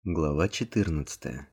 Глава 14.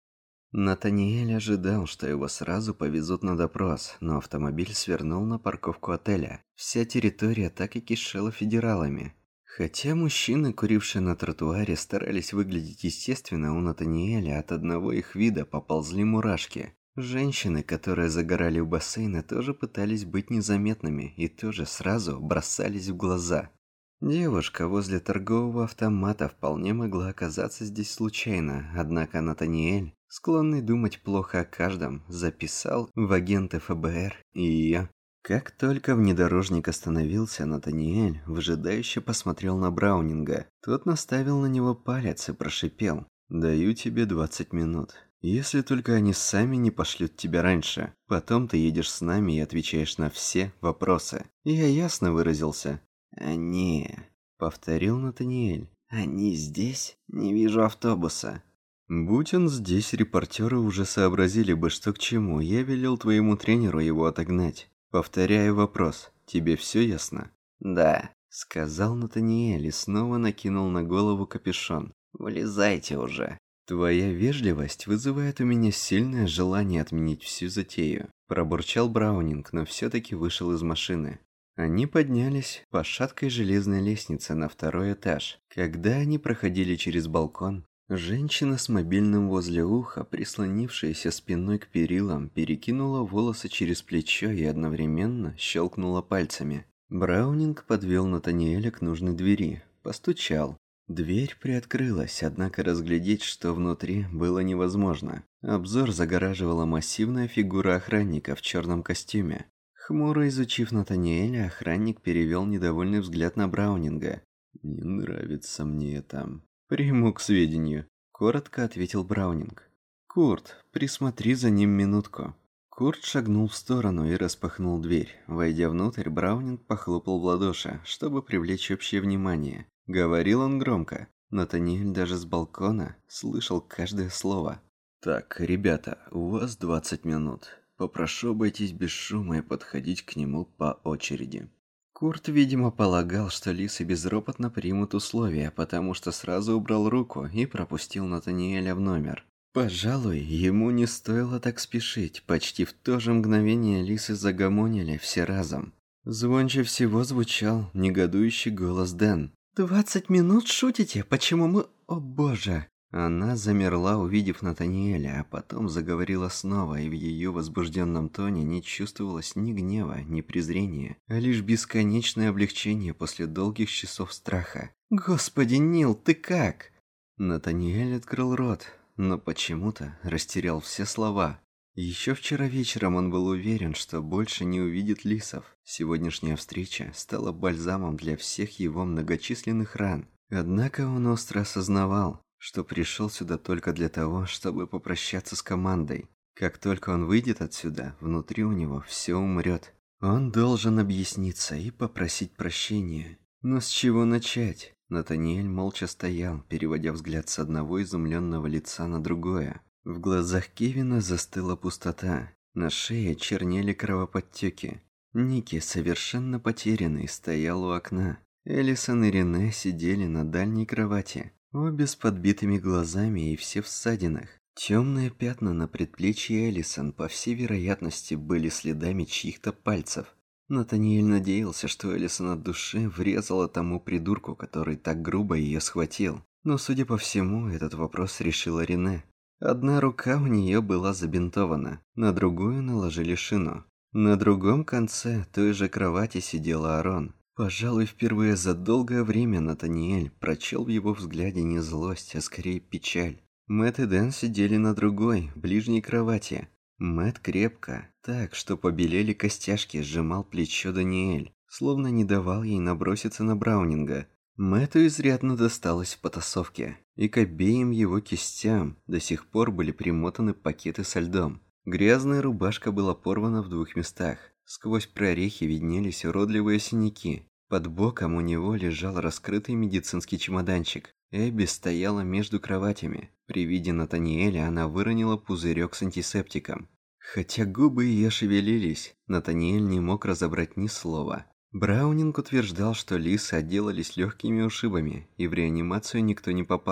Натаниэль ожидал, что его сразу повезут на допрос, но автомобиль свернул на парковку отеля. Вся территория так и кишела федералами. Хотя мужчины, курившие на тротуаре, старались выглядеть естественно, у Натаниэля от одного их вида поползли мурашки. Женщины, которые загорали у бассейна, тоже пытались быть незаметными и тоже сразу бросались в глаза. Девушка возле торгового автомата вполне могла оказаться здесь случайно, однако Натаниэль, склонный думать плохо о каждом, записал в агенты ФБР и ее. Как только внедорожник остановился, Натаниэль выжидающе посмотрел на Браунинга. Тот наставил на него палец и прошипел: «Даю тебе 20 минут. Если только они сами не пошлют тебя раньше. Потом ты едешь с нами и отвечаешь на все вопросы». Я ясно выразился. «Они...» — повторил Натаниэль. «Они здесь? Не вижу автобуса». «Будь он здесь, репортеры уже сообразили бы, что к чему. Я велел твоему тренеру его отогнать. Повторяю вопрос. Тебе все ясно?» «Да», — сказал Натаниэль и снова накинул на голову капюшон. «Вылезайте уже». «Твоя вежливость вызывает у меня сильное желание отменить всю затею», — пробурчал Браунинг, но все-таки вышел из машины. Они поднялись по шаткой железной лестнице на второй этаж. Когда они проходили через балкон, женщина с мобильным возле уха, прислонившаяся спиной к перилам, перекинула волосы через плечо и одновременно щелкнула пальцами. Браунинг подвел Натаниэля к нужной двери, постучал. Дверь приоткрылась, однако разглядеть, что внутри, было невозможно. Обзор загораживала массивная фигура охранника в черном костюме. Хмуро изучив Натаниэля, охранник перевел недовольный взгляд на Браунинга. «Не нравится мне это». «Приму к сведению», — коротко ответил Браунинг. «Курт, присмотри за ним минутку». Курт шагнул в сторону и распахнул дверь. Войдя внутрь, Браунинг похлопал в ладоши, чтобы привлечь общее внимание. Говорил он громко. Натаниэль даже с балкона слышал каждое слово. «Так, ребята, у вас 20 минут. Попрошу обойтись без шума и подходить к нему по очереди». Курт, видимо, полагал, что лисы безропотно примут условия, потому что сразу убрал руку и пропустил Натаниэля в номер. Пожалуй, ему не стоило так спешить. Почти в то же мгновение лисы загомонили все разом. Звонче всего звучал негодующий голос Дэн. 20 минут шутите? Почему мы... О боже!» Она замерла, увидев Натаниэля, а потом заговорила снова, и в ее возбужденном тоне не чувствовалось ни гнева, ни презрения, а лишь бесконечное облегчение после долгих часов страха. «Господи, Нил, ты как?» Натаниэль открыл рот, но почему-то растерял все слова. Еще вчера вечером он был уверен, что больше не увидит лисов. Сегодняшняя встреча стала бальзамом для всех его многочисленных ран. Однако он остро осознавал, что пришел сюда только для того, чтобы попрощаться с командой. Как только он выйдет отсюда, внутри у него все умрет. Он должен объясниться и попросить прощения. Но с чего начать? Натаниэль молча стоял, переводя взгляд с одного изумленного лица на другое. В глазах Кевина застыла пустота. На шее чернели кровоподтеки. Ники, совершенно потерянный, стоял у окна. Элисон и Рене сидели на дальней кровати. Обе с подбитыми глазами и все в ссадинах. Темные пятна на предплечье Элисон, по всей вероятности, были следами чьих-то пальцев. Натаниэль надеялся, что Элисон от души врезала тому придурку, который так грубо ее схватил. Но, судя по всему, этот вопрос решила Рене. Одна рука у нее была забинтована, на другую наложили шину. На другом конце той же кровати сидела Арон. Пожалуй, впервые за долгое время Натаниэль прочел в его взгляде не злость, а скорее печаль. Мэтт и Дэн сидели на другой, ближней кровати. Мэтт крепко, так что побелели костяшки, сжимал плечо Даниэль, словно не давал ей наброситься на Браунинга. Мэтту изрядно досталось в потасовке, и к обеим его кистям до сих пор были примотаны пакеты со льдом. Грязная рубашка была порвана в 2 местах. Сквозь прорехи виднелись уродливые синяки. Под боком у него лежал раскрытый медицинский чемоданчик. Эбби стояла между кроватями. При виде Натаниэля она выронила пузырек с антисептиком. Хотя губы ее шевелились, Натаниэль не мог разобрать ни слова. Браунинг утверждал, что лисы отделались легкими ушибами, и в реанимацию никто не попал.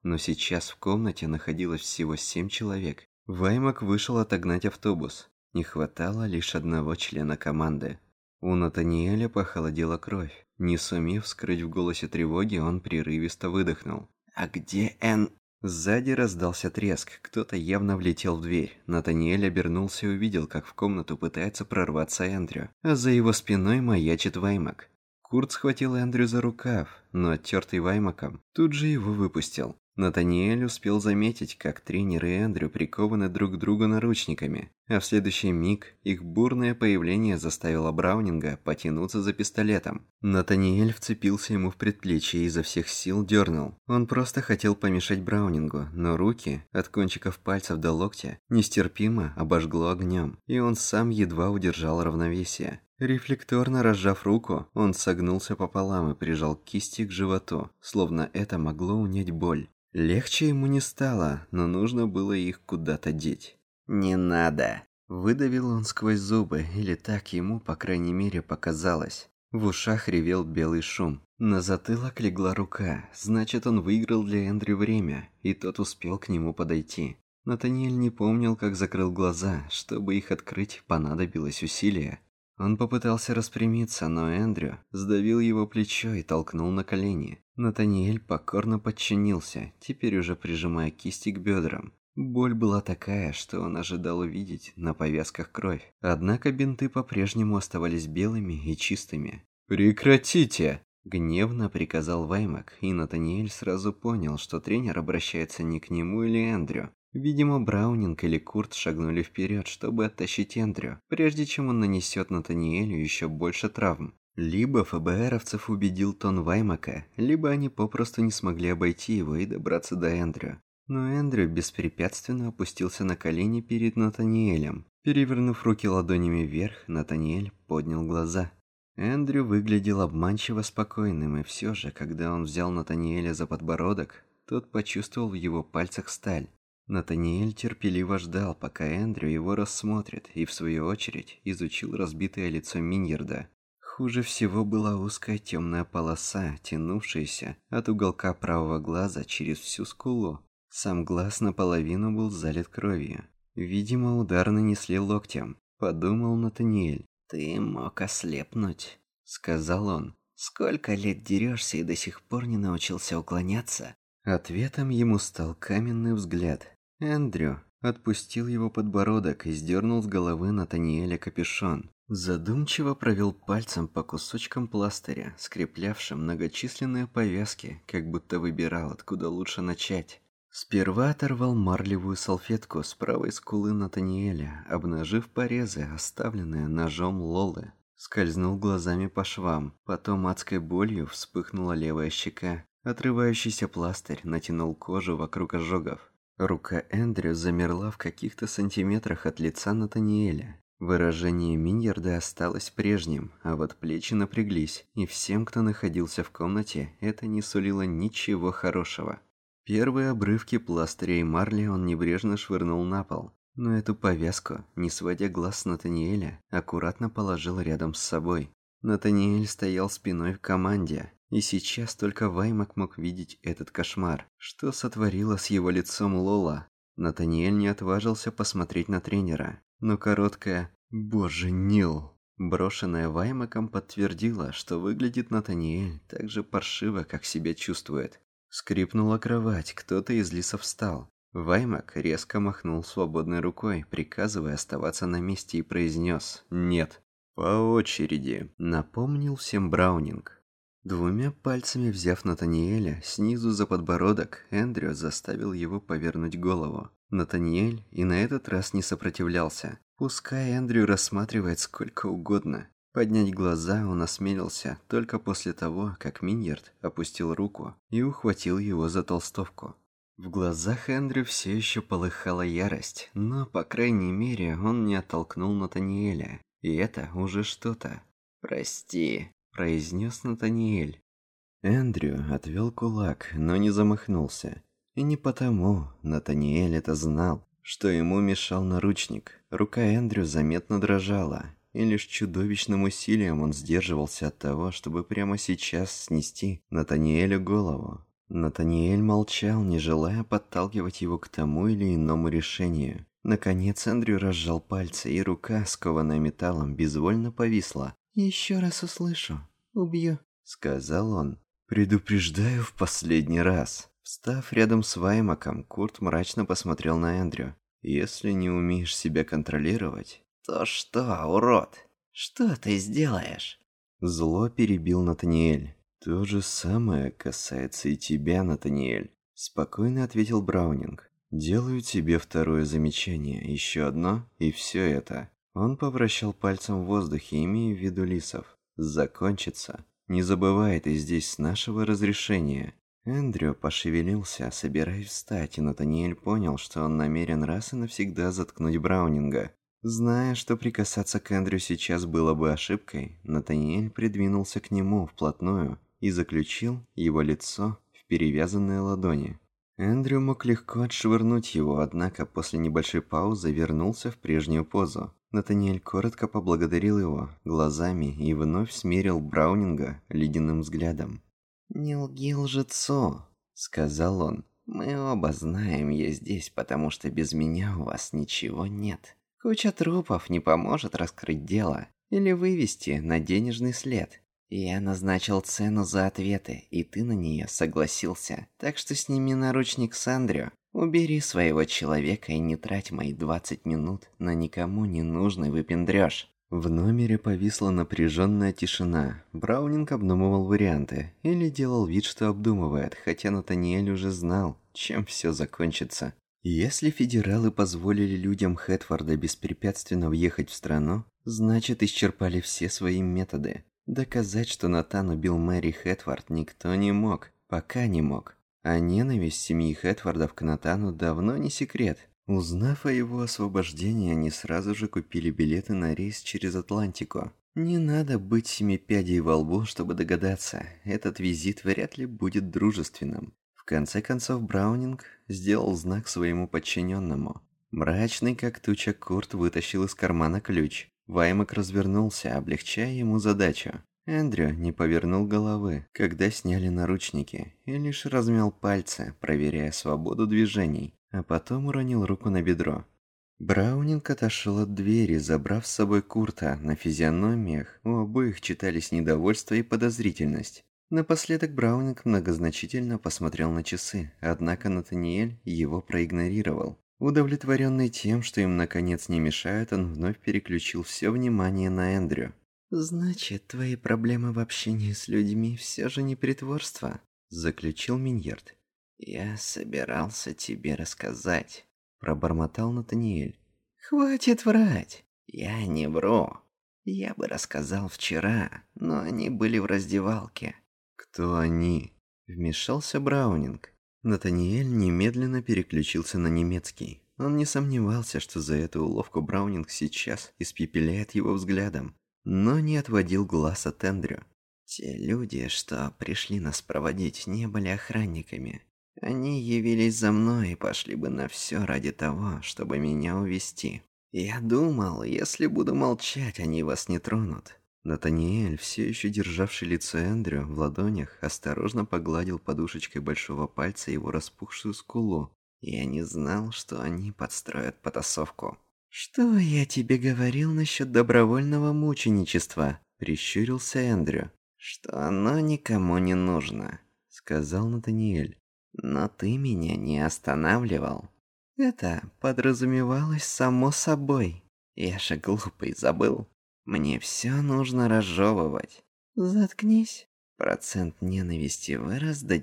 но сейчас в комнате находилось всего 7 человек. Ваймак вышел отогнать автобус. Не хватало лишь одного члена команды. У Натаниэля похолодела кровь. Не сумев скрыть в голосе тревоги, он прерывисто выдохнул. «А где Энн?» Сзади раздался треск, кто-то явно влетел в дверь. Натаниэль обернулся и увидел, как в комнату пытается прорваться Эндрю, а за его спиной маячит Ваймак. Курт схватил Эндрю за рукав, но оттертый Ваймаком тут же его выпустил. Натаниэль успел заметить, как тренер и Эндрю прикованы друг к другу наручниками, а в следующий миг их бурное появление заставило Браунинга потянуться за пистолетом. Натаниэль вцепился ему в предплечье и изо всех сил дернул. Он просто хотел помешать Браунингу, но руки, от кончиков пальцев до локтя, нестерпимо обожгло огнем, и он сам едва удержал равновесие. Рефлекторно разжав руку, он согнулся пополам и прижал кисти к животу, словно это могло унять боль. Легче ему не стало, но нужно было их куда-то деть. «Не надо!» – выдавил он сквозь зубы, или так ему, по крайней мере, показалось. В ушах ревел белый шум. На затылок легла рука, значит, он выиграл для Эндрю время, и тот успел к нему подойти. Натаниэль не помнил, как закрыл глаза, чтобы их открыть, понадобилось усилие. Он попытался распрямиться, но Эндрю сдавил его плечо и толкнул на колени. Натаниэль покорно подчинился, теперь уже прижимая кисти к бедрам. Боль была такая, что он ожидал увидеть на повязках кровь. Однако бинты по-прежнему оставались белыми и чистыми. «Прекратите!» – гневно приказал Ваймак, и Натаниэль сразу понял, что тренер обращается не к нему или Эндрю. Видимо, Браунинг или Курт шагнули вперед, чтобы оттащить Эндрю, прежде чем он нанесет Натаниэлю еще больше травм. Либо ФБРовцев убедил тон Ваймака, либо они попросту не смогли обойти его и добраться до Эндрю. Но Эндрю беспрепятственно опустился на колени перед Натаниэлем. Перевернув руки ладонями вверх, Натаниэль поднял глаза. Эндрю выглядел обманчиво спокойным, и все же, когда он взял Натаниэля за подбородок, тот почувствовал в его пальцах сталь. Натаниэль терпеливо ждал, пока Эндрю его рассмотрит, и в свою очередь изучил разбитое лицо Миньярда. Хуже всего была узкая темная полоса, тянувшаяся от уголка правого глаза через всю скулу. Сам глаз наполовину был залит кровью. Видимо, удар нанесли локтем, подумал Натаниэль. «Ты мог ослепнуть», — сказал он. «Сколько лет дерешься и до сих пор не научился уклоняться?» Ответом ему стал каменный взгляд. Эндрю отпустил его подбородок и сдернул с головы Натаниэля капюшон. Задумчиво провел пальцем по кусочкам пластыря, скреплявшим многочисленные повязки, как будто выбирал, откуда лучше начать. Сперва оторвал марлевую салфетку с правой скулы Натаниэля, обнажив порезы, оставленные ножом Лолы. Скользнул глазами по швам, потом адской болью вспыхнула левая щека. Отрывающийся пластырь натянул кожу вокруг ожогов. Рука Эндрю замерла в каких-то сантиметрах от лица Натаниэля. Выражение Миньярда осталось прежним, а вот плечи напряглись, и всем, кто находился в комнате, это не сулило ничего хорошего. Первые обрывки пластыря и марли он небрежно швырнул на пол, но эту повязку, не сводя глаз с Натаниэля, аккуратно положил рядом с собой. Натаниэль стоял спиной к команде, и сейчас только Ваймак мог видеть этот кошмар. Что сотворила с его лицом Лола? Натаниэль не отважился посмотреть на тренера, но короткое «Боже, Нил!», брошенное Ваймаком, подтвердило, что выглядит Натаниэль так же паршиво, как себя чувствует. Скрипнула кровать, кто-то из лисов встал. Ваймак резко махнул свободной рукой, приказывая оставаться на месте, и произнес «Нет». «По очереди», — напомнил всем Браунинг. Двумя пальцами взяв Натаниэля снизу за подбородок, Эндрю заставил его повернуть голову. Натаниэль и на этот раз не сопротивлялся. Пускай Эндрю рассматривает сколько угодно. Поднять глаза он осмелился только после того, как Миньярд опустил руку и ухватил его за толстовку. В глазах Эндрю все еще полыхала ярость, но, по крайней мере, он не оттолкнул Натаниэля. И это уже что-то. «Прости», – произнес Натаниэль. Эндрю отвел кулак, но не замахнулся. И не потому, Натаниэль это знал, что ему мешал наручник. Рука Эндрю заметно дрожала, и лишь чудовищным усилием он сдерживался от того, чтобы прямо сейчас снести Натаниэлю голову. Натаниэль молчал, не желая подталкивать его к тому или иному решению. Наконец Эндрю разжал пальцы, и рука, скованная металлом, безвольно повисла. «Еще раз услышу, убью», — сказал он. «Предупреждаю в последний раз». Встав рядом с Ваймаком, Курт мрачно посмотрел на Эндрю. «Если не умеешь себя контролировать...» «То что, урод? Что ты сделаешь?» Зло перебил Натаниэль. «То же самое касается и тебя, Натаниэль», — спокойно ответил Браунинг. «Делаю тебе второе замечание, еще одно, и все это». Он повращал пальцем в воздухе, имея в виду лисов. «Закончится. Не забывай, ты здесь с нашего разрешения». Эндрю пошевелился, собираясь встать, и Натаниэль понял, что он намерен раз и навсегда заткнуть Браунинга. Зная, что прикасаться к Эндрю сейчас было бы ошибкой, Натаниэль придвинулся к нему вплотную и заключил его лицо в перевязанные ладони. Эндрю мог легко отшвырнуть его, однако после небольшой паузы вернулся в прежнюю позу. Натаниэль коротко поблагодарил его глазами и вновь смерил Браунинга ледяным взглядом. «Не лги лжецу», — сказал он. «Мы оба знаем, я здесь, потому что без меня у вас ничего нет. Куча трупов не поможет раскрыть дело или вывести на денежный след. Я назначил цену за ответы, и ты на нее согласился. Так что сними наручник с Эндрю, убери своего человека и не трать мои 20 минут на никому не нужный выпендрёж». В номере повисла напряженная тишина. Браунинг обдумывал варианты или делал вид, что обдумывает, хотя Натаниэль уже знал, чем все закончится. Если федералы позволили людям Хэтфорда беспрепятственно въехать в страну, значит исчерпали все свои методы. Доказать, что Натан убил Мэри Хэтфорд, никто не мог, пока не мог. А ненависть семьи Хэтфордов к Натану давно не секрет. Узнав о его освобождении, они сразу же купили билеты на рейс через Атлантику. Не надо быть семипядей во лбу, чтобы догадаться, этот визит вряд ли будет дружественным. В конце концов, Браунинг сделал знак своему подчиненному. Мрачный, как туча, Курт вытащил из кармана ключ. Ваймак развернулся, облегчая ему задачу. Эндрю не повернул головы, когда сняли наручники, и лишь размял пальцы, проверяя свободу движений, а потом уронил руку на бедро. Браунинг отошел от двери, забрав с собой Курта. На физиономиях у обоих читались недовольство и подозрительность. Напоследок Браунинг многозначительно посмотрел на часы, однако Натаниэль его проигнорировал. Удовлетворенный тем, что им наконец не мешают, он вновь переключил все внимание на Эндрю. «Значит, твои проблемы в общении с людьми все же не притворство», – заключил Миньярд. «Я собирался тебе рассказать», – пробормотал Натаниэль. «Хватит врать! Я не вру. Я бы рассказал вчера, но они были в раздевалке». «Кто они?» – вмешался Браунинг. Натаниэль немедленно переключился на немецкий. Он не сомневался, что за эту уловку Браунинг сейчас испепеляет его взглядом, но не отводил глаз от Эндрю. «Те люди, что пришли нас проводить, не были охранниками. Они явились за мной и пошли бы на все ради того, чтобы меня увести. Я думал, если буду молчать, они вас не тронут». Натаниэль, все еще державший лицо Эндрю в ладонях, осторожно погладил подушечкой большого пальца его распухшую скулу. «Я не знал, что они подстроят потасовку». «Что я тебе говорил насчет добровольного мученичества?» – прищурился Эндрю. «Что оно никому не нужно», – сказал Натаниэль. «Но ты меня не останавливал. Это подразумевалось само собой. Я же глупый, забыл. Мне все нужно разжевывать». «Заткнись». Процент ненависти вырос до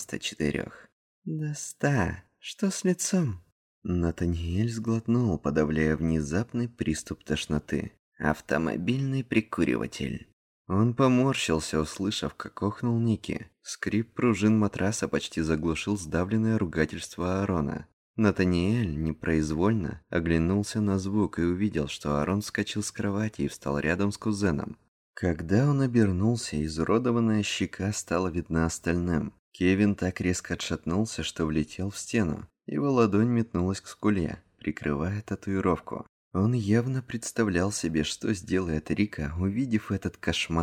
94. «До 100. Что с лицом?» Натаниэль сглотнул, подавляя внезапный приступ тошноты. «Автомобильный прикуриватель». Он поморщился, услышав, как охнул Ники. Скрип пружин матраса почти заглушил сдавленное ругательство Аарона. Натаниэль непроизвольно оглянулся на звук и увидел, что Аарон вскочил с кровати и встал рядом с кузеном. Когда он обернулся, изуродованная щека стала видна остальным. Кевин так резко отшатнулся, что влетел в стену. Его ладонь метнулась к скуле, прикрывая татуировку. Он явно представлял себе, что сделает Рика, увидев этот кошмар.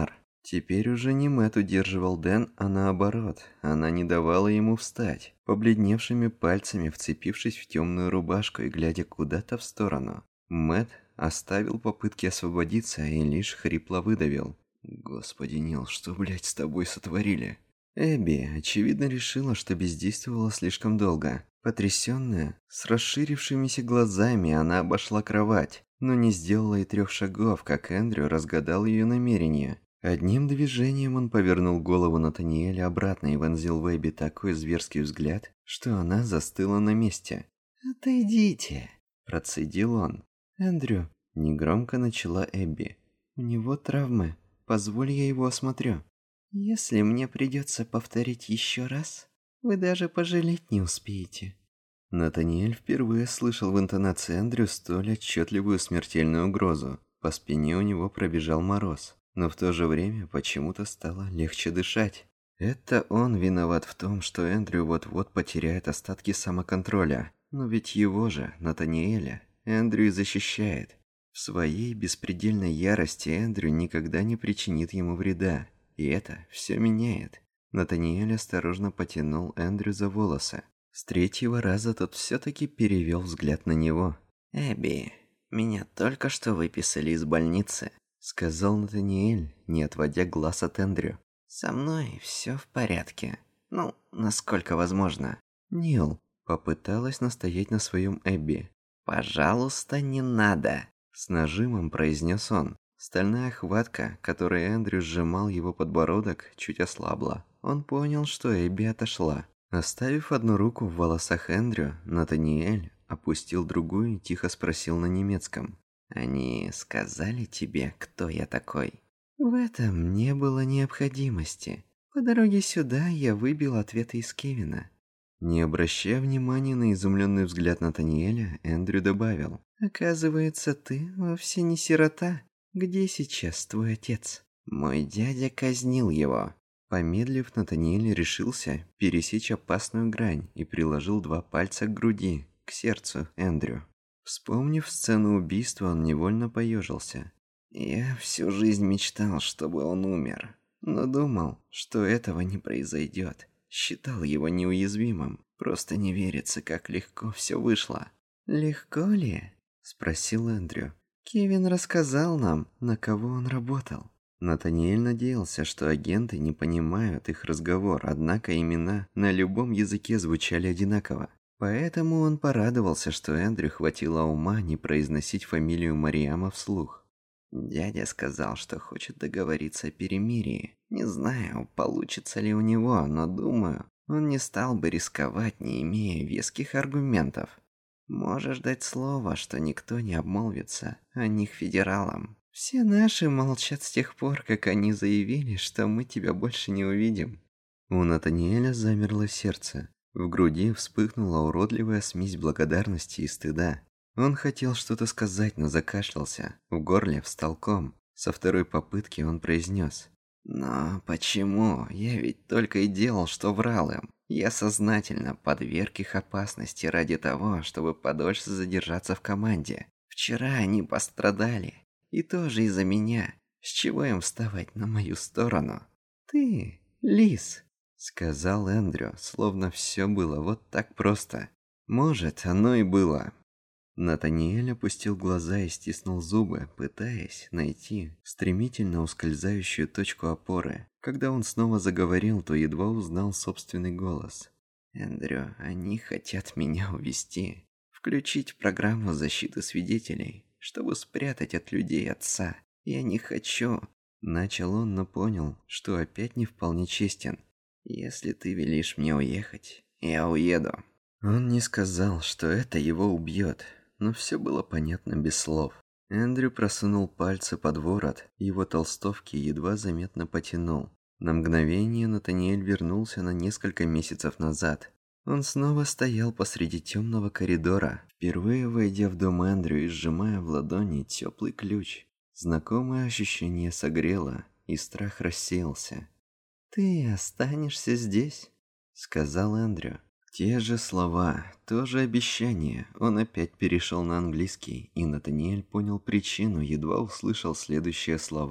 Теперь уже не Мэтт удерживал Дэн, а наоборот, она не давала ему встать, побледневшими пальцами вцепившись в темную рубашку и глядя куда-то в сторону. Мэтт оставил попытки освободиться и лишь хрипло выдавил: «Господи, Нил, что, блядь, с тобой сотворили?» Эбби, очевидно, решила, что бездействовала слишком долго. Потрясённая, с расширившимися глазами, она обошла кровать, но не сделала и 3 шагов, как Эндрю разгадал её намерение. Одним движением он повернул голову Натаниэля обратно и вонзил в Эбби такой зверский взгляд, что она застыла на месте. «Отойдите!» – процедил он. «Эндрю», – негромко начала Эбби, – «у него травмы. Позволь, я его осмотрю. Если мне придется повторить еще раз, вы даже пожалеть не успеете». Натаниэль впервые слышал в интонации Эндрю столь отчетливую смертельную угрозу. По спине у него пробежал мороз, но в то же время почему-то стало легче дышать. Это он виноват в том, что Эндрю вот-вот потеряет остатки самоконтроля. Но ведь его же, Натаниэля, Эндрю и защищает. В своей беспредельной ярости Эндрю никогда не причинит ему вреда. И это все меняет. Натаниэль осторожно потянул Эндрю за волосы. С 3-го раза тот все-таки перевел взгляд на него. «Эбби, меня только что выписали из больницы», — сказал Натаниэль, не отводя глаз от Эндрю. «Со мной все в порядке. Ну, насколько возможно». «Нил», — попыталась настоять на своем Эбби. «Пожалуйста, не надо», — с нажимом произнес он. Стальная хватка, которой Эндрю сжимал его подбородок, чуть ослабла. Он понял, что Эбби отошла. Оставив одну руку в волосах Эндрю, Натаниэль опустил другую и тихо спросил на немецком: «Они сказали тебе, кто я такой?» «В этом не было необходимости. По дороге сюда я выбил ответы из Кевина». Не обращая внимания на изумленный взгляд Натаниэля, Эндрю добавил: «Оказывается, ты вовсе не сирота. Где сейчас твой отец?» «Мой дядя казнил его». Помедлив, Натаниэль решился пересечь опасную грань и приложил 2 пальца к груди, к сердцу Эндрю. Вспомнив сцену убийства, он невольно поежился. «Я всю жизнь мечтал, чтобы он умер, но думал, что этого не произойдет. Считал его неуязвимым. Просто не верится, как легко все вышло». «Легко ли?» – спросил Эндрю. «Кевин рассказал нам, на кого он работал». Натаниэль надеялся, что агенты не понимают их разговор, однако имена на любом языке звучали одинаково. Поэтому он порадовался, что Эндрю хватило ума не произносить фамилию Мариама вслух. «Дядя сказал, что хочет договориться о перемирии. Не знаю, получится ли у него, но думаю, он не стал бы рисковать, не имея веских аргументов. Можешь дать слово, что никто не обмолвится о них федералам. Все наши молчат с тех пор, как они заявили, что мы тебя больше не увидим». У Натаниэля замерло сердце. В груди вспыхнула уродливая смесь благодарности и стыда. Он хотел что-то сказать, но закашлялся. В горле встал ком. Со второй попытки он произнес: «Но почему? Я ведь только и делал, что врал им. Я сознательно подверг их опасности ради того, чтобы подольше задержаться в команде. Вчера они пострадали. И тоже из-за меня. С чего им вставать на мою сторону?» «Ты, лис», — сказал Эндрю, словно все было вот так просто. Может, оно и было. Натаниэль опустил глаза и стиснул зубы, пытаясь найти стремительно ускользающую точку опоры. Когда он снова заговорил, то едва узнал собственный голос. «Эндрю, они хотят меня увести. Включить программу защиты свидетелей, чтобы спрятать от людей отца. Я не хочу». Начал он, но понял, что опять не вполне честен. «Если ты велишь мне уехать, я уеду». Он не сказал, что это его убьет, но все было понятно без слов. Эндрю просунул пальцы под ворот, его толстовки едва заметно потянул. На мгновение Натаниэль вернулся на несколько месяцев назад. Он снова стоял посреди темного коридора, впервые войдя в дом Эндрю и сжимая в ладони теплый ключ. Знакомое ощущение согрело, и страх рассеялся. «Ты останешься здесь?» — сказал Эндрю. Те же слова, то же обещание. Он опять перешел на английский, и Натаниэль понял причину, едва услышал следующие слова.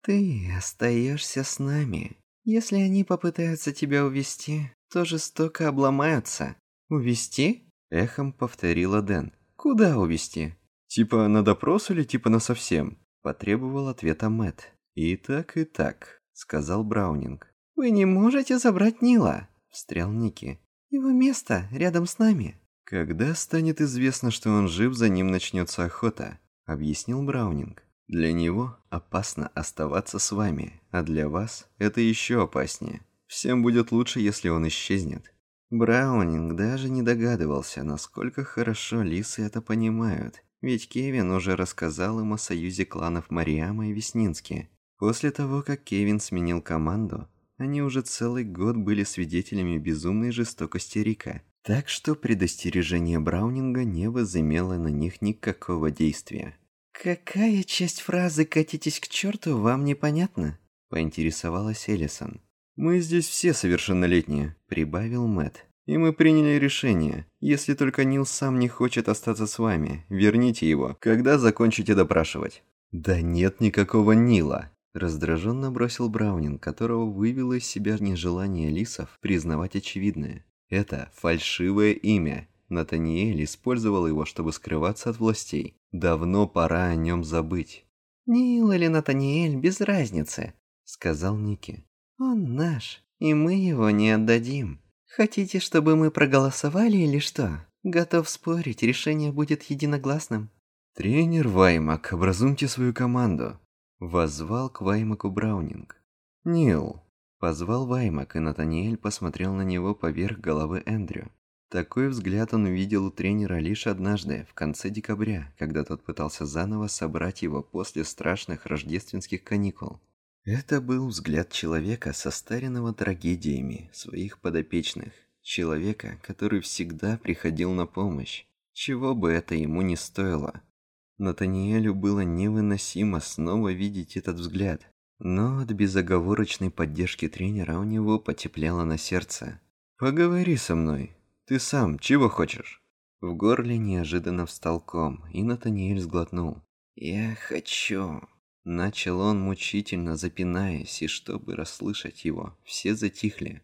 Ты остаешься с нами. Если они попытаются тебя увести, то жестоко обломаются. Увести? Эхом повторила Дэн. Куда увести? Типа на допрос или типа на совсем? Потребовал ответа Мэтт. И так, сказал Браунинг. Вы не можете забрать Нила, встрял Ники. Его место рядом с нами. Когда станет известно, что он жив, за ним начнется охота, объяснил Браунинг. Для него опасно оставаться с вами, а для вас это еще опаснее. Всем будет лучше, если он исчезнет. Браунинг даже не догадывался, насколько хорошо лисы это понимают, ведь Кевин уже рассказал им о союзе кланов Мариама и Веснински. После того, как Кевин сменил команду, они уже целый год были свидетелями безумной жестокости Рика, так что предостережение Браунинга не возымело на них никакого действия. «Какая часть фразы «катитесь к черту» вам непонятна?» – поинтересовалась Элисон. «Мы здесь все совершеннолетние», – прибавил Мэтт. «И мы приняли решение. Если только Нил сам не хочет остаться с вами, верните его, когда закончите допрашивать». «Да нет никакого Нила», – раздраженно бросил Браунинг, которого вывело из себя нежелание лисов признавать очевидное. «Это фальшивое имя. Натаниэль использовал его, чтобы скрываться от властей. Давно пора о нем забыть». «Нил или Натаниэль, без разницы», — сказал Ники. «Он наш, и мы его не отдадим. Хотите, чтобы мы проголосовали или что? Готов спорить, решение будет единогласным». «Тренер Ваймак, образумьте свою команду», — воззвал к Ваймаку Браунинг. «Нил», — позвал Ваймак, и Натаниэль посмотрел на него поверх головы Эндрю. Такой взгляд он увидел у тренера лишь однажды, в конце декабря, когда тот пытался заново собрать его после страшных рождественских каникул. Это был взгляд человека, состаренного трагедиями своих подопечных. Человека, который всегда приходил на помощь, чего бы это ему ни стоило. Натаниэлю было невыносимо снова видеть этот взгляд, но от безоговорочной поддержки тренера у него потеплело на сердце. «Поговори со мной. Ты сам чего хочешь?» В горле неожиданно встал ком, и Натаниэль сглотнул. «Я хочу...» Начал он, мучительно запинаясь, и чтобы расслышать его, все затихли.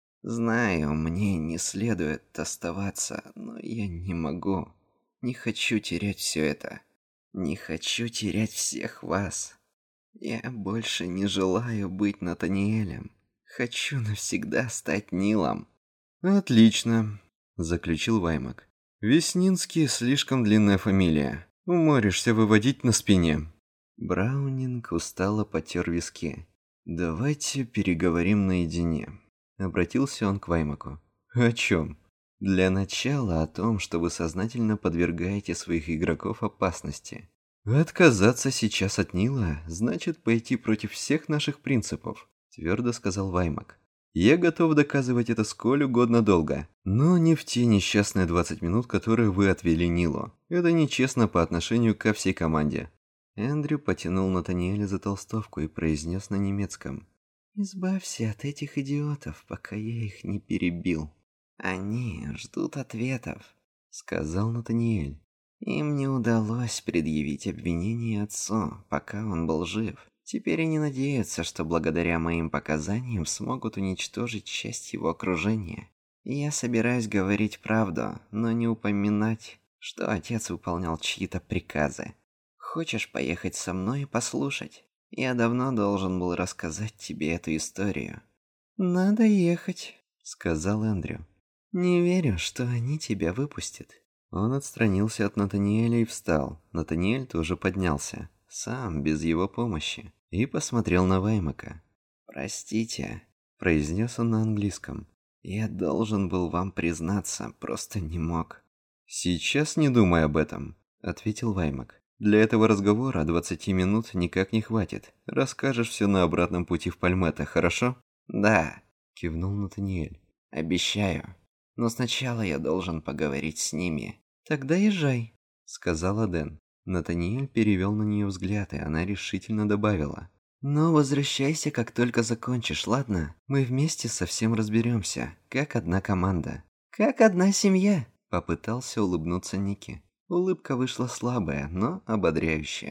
«Знаю, мне не следует оставаться, но я не могу. Не хочу терять все это. Не хочу терять всех вас. Я больше не желаю быть Натаниэлем. Хочу навсегда стать Нилом». «Отлично», — заключил Ваймак. «Веснинский слишком длинная фамилия. Уморишься выводить на спине». Браунинг устало потер виски. «Давайте переговорим наедине», — обратился он к Ваймаку. «О чем?» «Для начала о том, что вы сознательно подвергаете своих игроков опасности. Отказаться сейчас от Нила значит пойти против всех наших принципов», — твердо сказал Ваймак. «Я готов доказывать это сколь угодно долго, но не в те несчастные 20 минут, которые вы отвели Нилу. Это нечестно по отношению ко всей команде». Эндрю потянул Натаниэля за толстовку и произнес на немецком. «Избавься от этих идиотов, пока я их не перебил. Они ждут ответов», — сказал Натаниэль. «Им не удалось предъявить обвинение отцу, пока он был жив. Теперь они надеются, что благодаря моим показаниям смогут уничтожить часть его окружения. Я собираюсь говорить правду, но не упоминать, что отец выполнял чьи-то приказы. Хочешь поехать со мной и послушать? Я давно должен был рассказать тебе эту историю». «Надо ехать», — сказал Эндрю. «Не верю, что они тебя выпустят». Он отстранился от Натаниэля и встал. Натаниэль тоже поднялся, сам, без его помощи, и посмотрел на Ваймака. «Простите», — произнес он на английском. «Я должен был вам признаться, просто не мог». «Сейчас не думай об этом», — ответил Ваймак. «Для этого разговора 20 минут никак не хватит. Расскажешь все на обратном пути в Пальметто, хорошо?» «Да», — кивнул Натаниэль. «Обещаю. Но сначала я должен поговорить с ними». «Тогда езжай», — сказала Дэн. Натаниэль перевел на нее взгляд, и она решительно добавила. «Но возвращайся, как только закончишь, ладно? Мы вместе совсем разберемся, как одна команда». «Как одна семья», — попытался улыбнуться Ники. Улыбка вышла слабая, но ободряющая.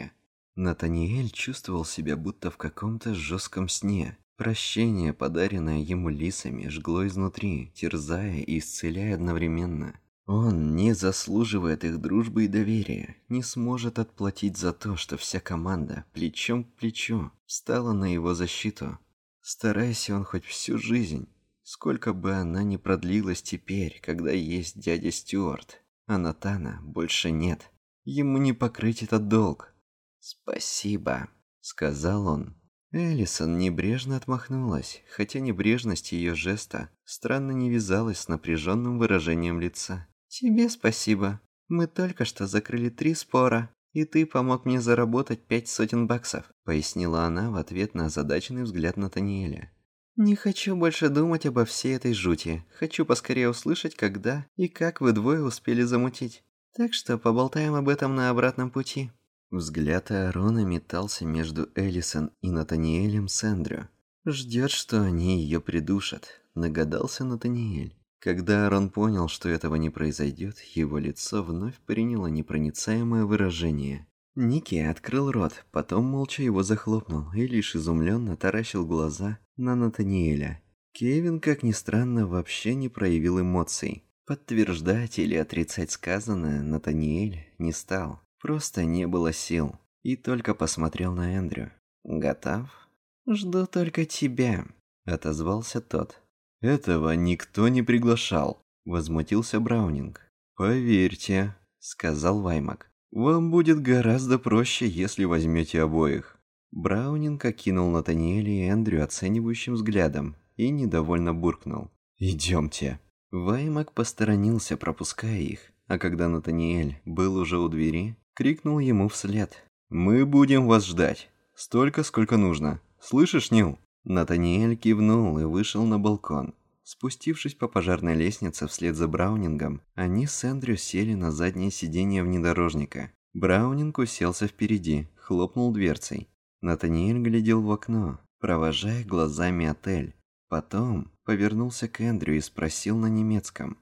Натаниэль чувствовал себя будто в каком-то жестком сне. Прощение, подаренное ему лисами, жгло изнутри, терзая и исцеляя одновременно. Он не заслуживает их дружбы и доверия, не сможет отплатить за то, что вся команда плечом к плечу встала на его защиту. Старайся он хоть всю жизнь, сколько бы она ни продлилась теперь, когда есть дядя Стюарт, а Натана больше нет. Ему не покрыть этот долг. «Спасибо», — сказал он. Элисон небрежно отмахнулась, хотя небрежность ее жеста странно не вязалась с напряженным выражением лица. «Тебе спасибо. Мы только что закрыли 3 спора, и ты помог мне заработать 500 баксов», пояснила она в ответ на озадаченный взгляд Натаниэля. «Не хочу больше думать обо всей этой жути. Хочу поскорее услышать, когда и как вы двое успели замутить. Так что поболтаем об этом на обратном пути». Взгляд Аарона метался между Элисон и Натаниэлем с Эндрю. «Ждет, что они ее придушат», – догадался Натаниэль. Когда Аарон понял, что этого не произойдет, его лицо вновь приняло непроницаемое выражение. Ники открыл рот, потом молча его захлопнул и лишь изумленно таращил глаза на Натаниэля. Кевин, как ни странно, вообще не проявил эмоций. Подтверждать или отрицать сказанное Натаниэль не стал. Просто не было сил. И только посмотрел на Эндрю. «Готов?» «Жду только тебя», — отозвался тот. «Этого никто не приглашал», — возмутился Браунинг. «Поверьте», — сказал Ваймак, — «вам будет гораздо проще, если возьмете обоих». Браунинг окинул Натаниэля и Эндрю оценивающим взглядом и недовольно буркнул: «Идемте». Ваймак посторонился, пропуская их, а когда Натаниэль был уже у двери, крикнул ему вслед: «Мы будем вас ждать. Столько, сколько нужно. Слышишь, Нил?» Натаниэль кивнул и вышел на балкон. Спустившись по пожарной лестнице вслед за Браунингом, они с Эндрю сели на заднее сиденье внедорожника. Браунинг уселся впереди, хлопнул дверцей. Натаниэль глядел в окно, провожая глазами отель. Потом повернулся к Эндрю и спросил на немецком: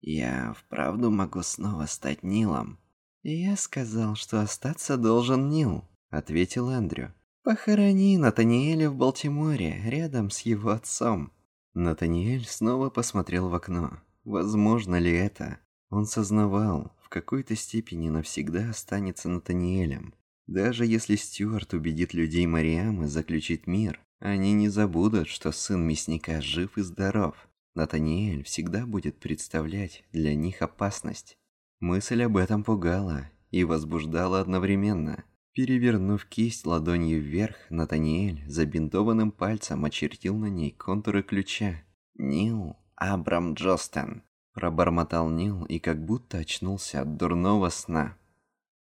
«Я вправду могу снова стать Нилом?» «Я сказал, что остаться должен Нил», — ответил Эндрю. «Похорони Натаниэля в Балтиморе, рядом с его отцом». Натаниэль снова посмотрел в окно. Возможно ли это? Он сознавал, в какой-то степени навсегда останется Натаниэлем. Даже если Стюарт убедит людей Мариамы заключить мир, они не забудут, что сын мясника жив и здоров. Натаниэль всегда будет представлять для них опасность. Мысль об этом пугала и возбуждала одновременно. Перевернув кисть ладонью вверх, Натаниэль забинтованным пальцем очертил на ней контуры ключа. «Нил Абрам Джостен», – пробормотал Нил и как будто очнулся от дурного сна.